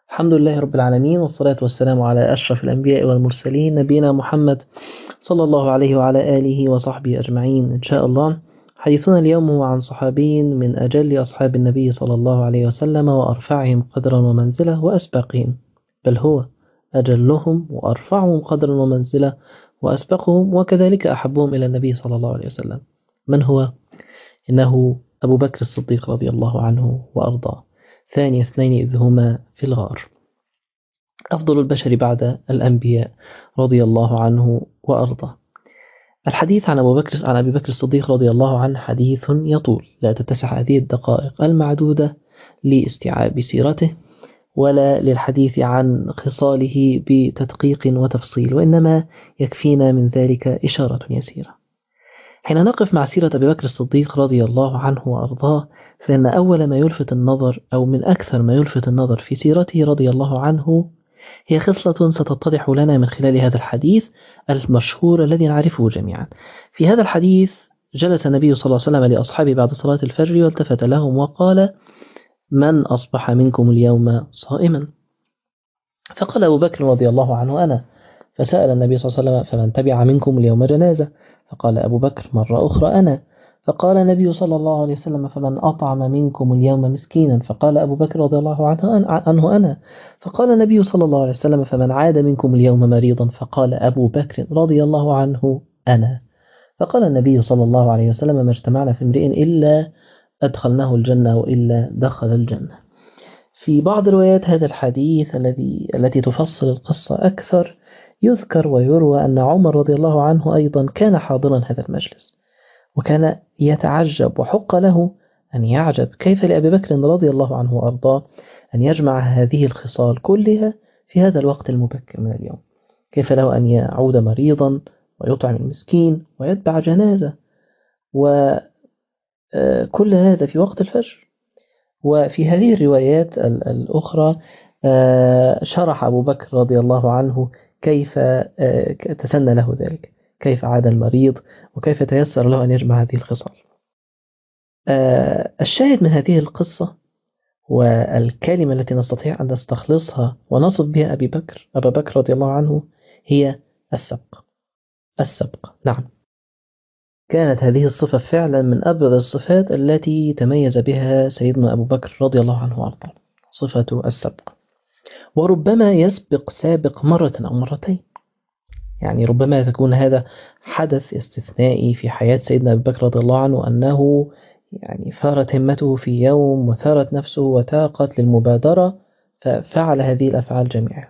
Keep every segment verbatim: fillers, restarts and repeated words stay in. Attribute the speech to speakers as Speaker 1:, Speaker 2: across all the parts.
Speaker 1: الحمد لله رب العالمين، والصلاة والسلام على أشرف الأنبياء والمرسلين نبينا محمد صلى الله عليه وعلى آله وصحبه أجمعين إن شاء الله. حديثنا اليوم هو عن صحابي من أجل أصحاب النبي صلى الله عليه وسلم وأرفعهم قدرا ومنزلة وأسبقهم، بل هو أجلهم وأرفعهم قدرا ومنزلة وأسبقهم وكذلك أحبهم إلى النبي صلى الله عليه وسلم. من هو؟ إنه أبو بكر الصديق رضي الله عنه وأرضاه، ثاني اثنين إذ هما في الغار، أفضل البشر بعد الأنبياء رضي الله عنه وأرضاه. الحديث عن أبو بكر عن أبي بكر الصديق رضي الله عنه حديث يطول، لا تتسع هذه الدقائق المعدودة لاستيعاب سيرته ولا للحديث عن خصاله بتدقيق وتفصيل، وإنما يكفينا من ذلك إشارة يسيرة. حين نقف مع سيرة أبي بكر الصديق رضي الله عنه وأرضاه، فإن أول ما يلفت النظر أو من أكثر ما يلفت النظر في سيرته رضي الله عنه هي خصلة ستتضح لنا من خلال هذا الحديث المشهور الذي نعرفه جميعا. في هذا الحديث جلس النبي صلى الله عليه وسلم لأصحابه بعد صلاة الفجر والتفت لهم وقال: من أصبح منكم اليوم صائما؟ فقال أبو بكر رضي الله عنه: أنا. فسأل النبي صلى الله عليه وسلم: فمن تبع منكم اليوم جنازة؟ فقال أبو بكر مرة أخرى: أنا. فقال النبي صلى الله عليه وسلم: فمن أطعم منكم اليوم مسكينا؟ فقال أبو بكر رضي الله عنه: أنا. فقال النبي صلى الله عليه وسلم: فمن عاد منكم اليوم مريضا؟ فقال أبو بكر رضي الله عنه: أنا. فقال النبي صلى الله عليه وسلم: ما اجتمعنا في امرئ إلا أدخلناه الجنة وإلا دخل الجنة. في بعض روايات هذا الحديث الذي التي تفصل القصة أكثر يذكر ويروى أن عمر رضي الله عنه أيضا كان حاضرا هذا المجلس، وكان يتعجب وحق له أن يعجب كيف لأبي بكر رضي الله عنه وأرضاه أن يجمع هذه الخصال كلها في هذا الوقت المبكر من اليوم. كيف له أن يعود مريضا ويطعم المسكين ويتبع جنازة، وكل هذا في وقت الفجر. وفي هذه الروايات الأخرى شرح أبو بكر رضي الله عنه كيف تسنى له ذلك، كيف عاد المريض وكيف تيسر له أن يجمع هذه الخصال. الشاهد من هذه القصة والكلمة التي نستطيع أن نستخلصها ونصف بها أبي بكر أبا بكر رضي الله عنه هي السبق. السبق، نعم، كانت هذه الصفة فعلا من أبرز الصفات التي تميز بها سيدنا أبو بكر رضي الله عنه وأرضاه، صفة السبق. وربما يسبق سابق مرة أو مرتين، يعني ربما تكون هذا حدث استثنائي في حياة سيدنا أبو بكر رضي الله عنه، أنه يعني ثارت همته في يوم وثارت نفسه وتاقت للمبادرة ففعل هذه الأفعال جميعا.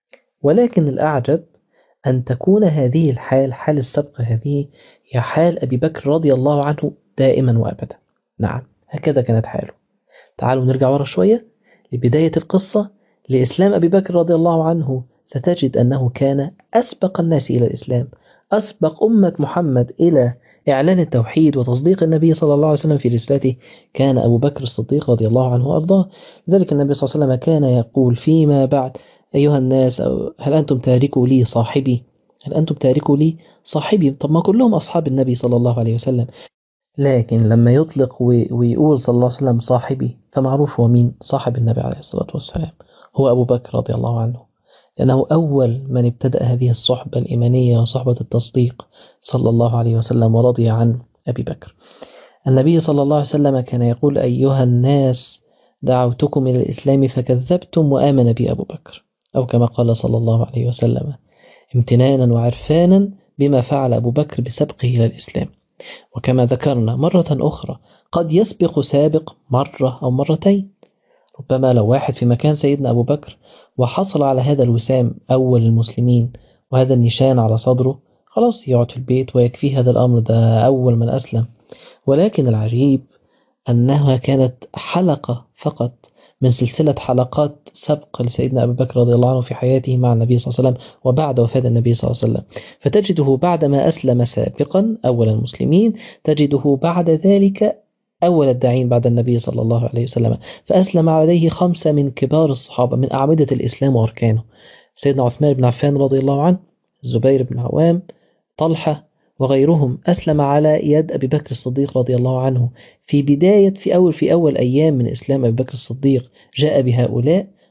Speaker 1: ولكن الأعجب أن تكون هذه الحال، حال السبق هذه، هي حال أبي بكر رضي الله عنه دائما وأبدا. نعم، هكذا كانت حاله. تعالوا نرجع ورا شوية لبداية القصة، لإسلام أبي بكر رضي الله عنه. ستجد أنه كان أسبق الناس إلى الإسلام، أسبق أمة محمد إلى إعلان التوحيد وتصديق النبي صلى الله عليه وسلم في رسالته. كان أبو بكر الصديق رضي الله عنه وأرضاه. لذلك النبي صلى الله عليه وسلم كان يقول فيما بعد: أيها الناس، هل أنتم تاركوا لي صاحبي؟ هل أنتم تاركوا لي صاحبي؟ طب ما كلهم أصحاب النبي صلى الله عليه وسلم، لكن لما يطلق ويقول صلى الله عليه وسلم صاحبي، فمعروف هو مين صاحب النبي عليه الصلاة والسلام، هو أبو بكر رضي الله عنه، لأنه أول من ابتدأ هذه الصحبة الإيمانية وصحبة التصديق صلى الله عليه وسلم، ورضي عن أبي بكر. النبي صلى الله عليه وسلم كان يقول: أيها الناس، دعوتكم إلى الإسلام فكذبتم وآمن بي أبو بكر، أو كما قال صلى الله عليه وسلم، امتنانا وعرفانا بما فعل أبو بكر بسبقه إلى الإسلام. وكما ذكرنا مرة أخرى، قد يسبق سابق مرة أو مرتين. ربما لو واحد في مكان سيدنا أبو بكر وحصل على هذا الوسام أول المسلمين وهذا النشان على صدره، خلاص يقعد في البيت ويكفيه هذا الأمر، ده أول من أسلم. ولكن العجيب أنها كانت حلقة فقط من سلسلة حلقات سبق لسيدنا أبو بكر رضي الله عنه في حياته مع النبي صلى الله عليه وسلم وبعد وفاة النبي صلى الله عليه وسلم. فتجده بعدما أسلم سابقا أول المسلمين، تجده بعد ذلك أول الداعين بعد النبي صلى الله عليه وسلم، فأسلم عليه خمسة من كبار الصحابة من أعمدة الإسلام وأركانه: سيدنا عثمان بن عفان رضي الله عنه، الزبير بن عوام، طلحة وغيرهم أسلم على يد أبي بكر الصديق رضي الله عنه في بداية في أول في أول أيام من إسلام أبي بكر الصديق. جاء بهؤلاء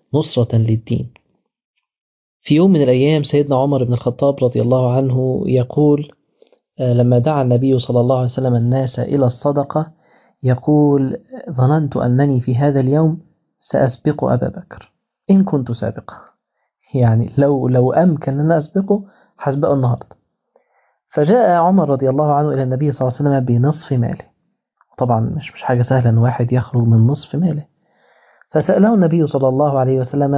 Speaker 1: نصرة للدين. في يوم من الأيام سيدنا عمر بن الخطاب رضي الله عنه يقول لما دعا النبي صلى الله عليه وسلم الناس إلى الصدقة يقول: ظننت أنني في هذا اليوم سأسبق أبا بكر إن كنت سابقا. يعني لو لو أمكن أن أسبقه حسبقه النهاردة. فجاء عمر رضي الله عنه إلى النبي صلى الله عليه وسلم بنصف ماله. طبعا مش مش حاجة سهلة أن واحد يخرج من نصف ماله. فسأله النبي صلى الله عليه وسلم: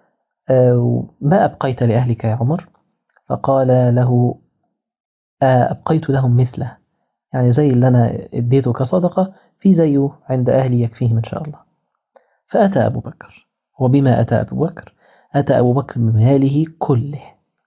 Speaker 1: ما أبقيت لأهلك يا عمر؟ فقال له: أبقيت لهم مثله، يعني زي اللي أنا اديته كصدقة في زيه عند أهلي يكفيهم إن شاء الله. فأتى أبو بكر. وبما أتى أبو بكر؟ أتى أبو بكر بماله كله.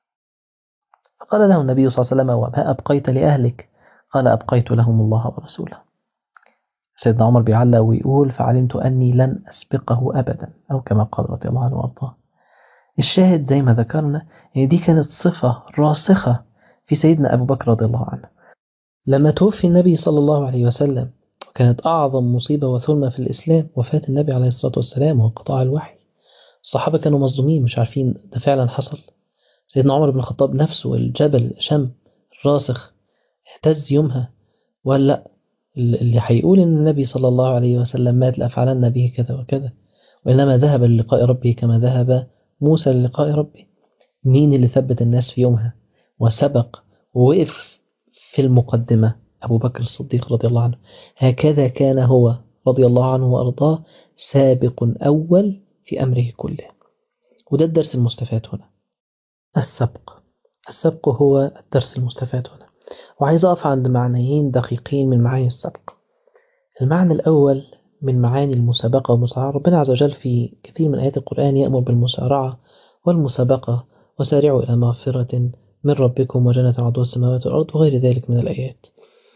Speaker 1: فقال له النبي صلى الله عليه وسلم: وما أبقيت لأهلك؟ قال: أبقيت لهم الله ورسوله. سيدنا عمر بيعلق ويقول: فعلمت أني لن أسبقه أبدا، أو كما قال رضي الله عنه وأرضاه. الشاهد زي ما ذكرنا يعني دي كانت صفة راسخة في سيدنا أبو بكر رضي الله عنه. لما توفي النبي صلى الله عليه وسلم كانت أعظم مصيبة وثلمة في الإسلام وفاة النبي عليه الصلاة والسلام وانقطاع الوحي. الصحابة كانوا مصدومين مش عارفين ده فعلا حصل. سيدنا عمر بن الخطاب نفسه الجبل شم الراسخ اهتز يومها، ولا اللي هيقول إن النبي صلى الله عليه وسلم مات لأفعلن به كذا وكذا، وإنما ذهب للقاء ربه كما ذهب موسى للقاء ربه. مين اللي ثبت الناس في يومها وسبق ووقف في المقدمة؟ أبو بكر الصديق رضي الله عنه. هكذا كان هو رضي الله عنه وأرضاه سابق أول في أمره كله. وده الدرس المستفاد هنا. السبق السبق هو الدرس المستفاد هنا. وعايز أقف عند معنيين دقيقين من معاني السبق. المعنى الأول من معاني المسابقة والمسارعة. ربنا عز وجل في كثير من آيات القرآن يأمر بالمسارعة والمسابقة: وسارعوا إلى مغفرة من ربكم وجنة عرضها السماوات والأرض، وغير ذلك من الآيات.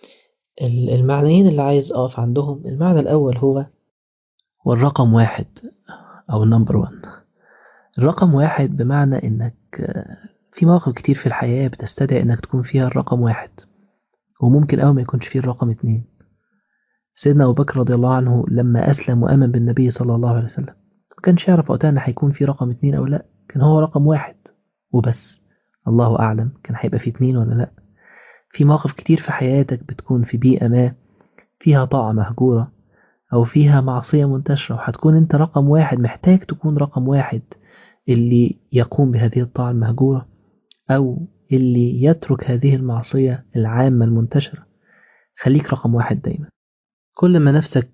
Speaker 1: المعنيين اللي عايز أقف عندهم: المعنى الأول هو والرقم واحد أو نمبر وان. الرقم واحد بمعنى إنك في مواقف كتير في الحياة بتستدعي إنك تكون فيها الرقم واحد، وممكن أول ما يكونش فيه الرقم اتنين. سيدنا أبو بكر رضي الله عنه لما أسلم وآمن بالنبي صلى الله عليه وسلم ما كانش يعرف وقتها إن هيكون فيه رقم اتنين أو لأ، كان هو رقم واحد وبس. الله أعلم كان هيبقى فيه اتنين ولا لأ. في مواقف كتير في حياتك بتكون في بيئة ما فيها طاعة مهجورة أو فيها معصية منتشرة، وهتكون أنت رقم واحد، محتاج تكون رقم واحد اللي يقوم بهذه الطاعة المهجورة أو اللي يترك هذه المعصية العامة المنتشرة. خليك رقم واحد دايما. كل ما نفسك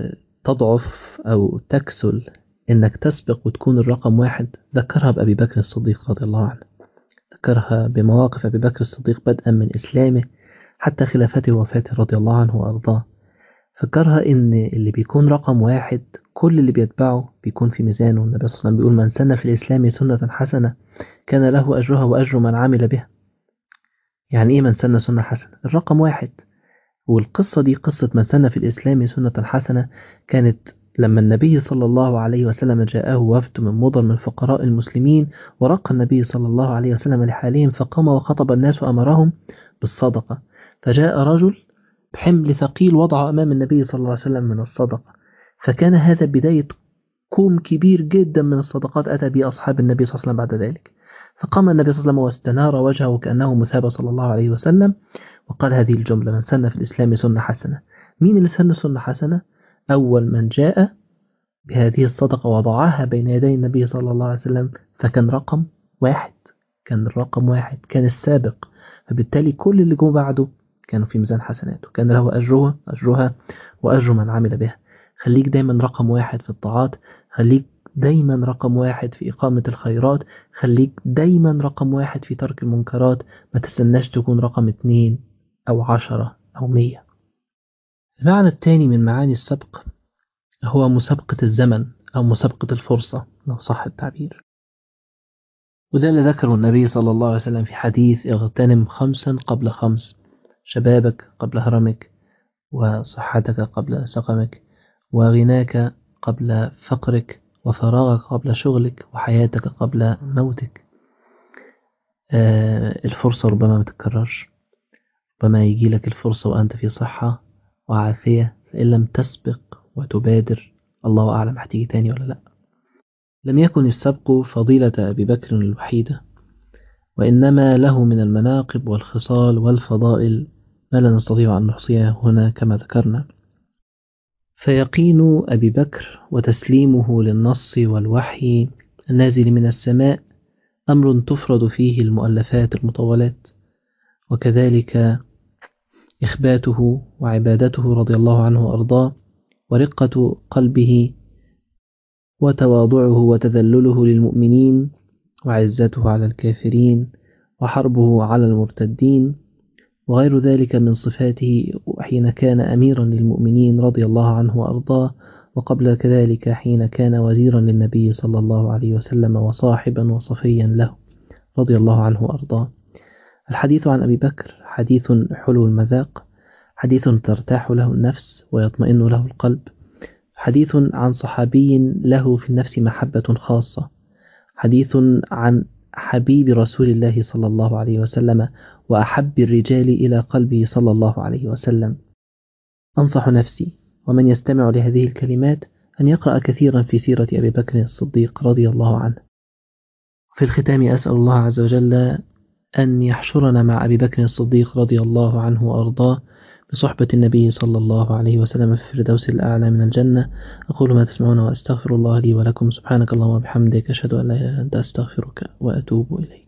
Speaker 1: تضعف أو تكسل إنك تسبق وتكون الرقم واحد، ذكرها بأبي بكر الصديق رضي الله عنه. ذكرها بمواقف أبي بكر الصديق بدءا من إسلامه حتى خلافته ووفاته رضي الله عنه وأرضاه. فكرها إن اللي بيكون رقم واحد كل اللي بيتبعه بيكون في ميزانه. النبي صلى الله عليه وسلم بيقول: من سن في الإسلام سنة حسنة كان له أجرها وأجر من عمل بها. يعني إيه من سن سنة حسنة؟ الرقم واحد. والقصة دي قصة من سن في الإسلام سنة حسنة كانت لما النبي صلى الله عليه وسلم جاءه وفد من مضر من فقراء المسلمين، ورق النبي صلى الله عليه وسلم لحالهم فقام وخطب الناس وأمرهم بالصدقة. فجاء رجل بحمل ثقيل وضعه أمام النبي صلى الله عليه وسلم من الصدقة، فكان هذا بداية كوم كبير جدا من الصدقات أتى به أصحاب النبي صلى الله عليه وسلم بعد ذلك. فقام النبي صلى الله عليه وسلم واستنار وجهه كأنه مثاب صلى الله عليه وسلم وقال هذه الجملة: من سن في الإسلام سنة حسنة. مين اللي سن سنة حسنة؟ أول من جاء بهذه الصدقة وضعها بين يدي النبي صلى الله عليه وسلم فكان رقم واحد. كان الرقم واحد، كان السابق. فبالتالي كل اللي جو بعده كانوا في ميزان حسناته، كان له أجرها أجرها وأجر من عمل بها. خليك دايما رقم واحد في الطاعات، خليك دايما رقم واحد في إقامة الخيرات، خليك دايما رقم واحد في ترك المنكرات. ما تستناش تكون رقم اتنين أو عشرة أو مية. المعنى الثاني من معاني السبق هو مسابقة الزمن أو مسابقة الفرصة لو صح التعبير. وده اللي ذكره النبي صلى الله عليه وسلم في حديث: اغتنم خمسا قبل خمس، شبابك قبل هرمك، وصحتك قبل سقمك، وغناك قبل فقرك، وفراغك قبل شغلك، وحياتك قبل موتك. آه الفرصة ربما ما تتكررش، ربما يجي لك الفرصة وأنت في صحة وعافية، فإن لم تسبق وتبادر الله أعلم هتيجي تاني ولا لأ. لم يكن السبق فضيلة أبي بكر الوحيدة، وإنما له من المناقب والخصال والفضائل ما لا نستطيع أن نحصيها هنا كما ذكرنا. فيقين أبي بكر وتسليمه للنص والوحي النازل من السماء أمر تفرض فيه المؤلفات المطولات، وكذلك إخباته وعبادته رضي الله عنه وأرضاه، ورقة قلبه وتواضعه وتذلله للمؤمنين، وعزته على الكافرين، وحربه على المرتدين، وغير ذلك من صفاته حين كان أميرا للمؤمنين رضي الله عنه وأرضاه، وقبل كذلك حين كان وزيرا للنبي صلى الله عليه وسلم وصاحبا وصفيا له رضي الله عنه وأرضاه. الحديث عن أبي بكر حديث حلو المذاق، حديث ترتاح له النفس ويطمئن له القلب، حديث عن صحابي له في النفس محبة خاصة، حديث عن حبيب رسول الله صلى الله عليه وسلم وأحب الرجال إلى قلبه صلى الله عليه وسلم. أنصح نفسي ومن يستمع لهذه الكلمات أن يقرأ كثيرا في سيرة أبي بكر الصديق رضي الله عنه. في الختام أسأل الله عز وجل أن يحشرنا مع أبي بكر الصديق رضي الله عنه وأرضاه بصحبة النبي صلى الله عليه وسلم في الفردوس الأعلى من الجنة. أقول ما تسمعون وأستغفر الله لي ولكم. سبحانك اللهم وبحمدك، أشهد أن لا إله إلا أنت، أستغفرك وأتوب إليك.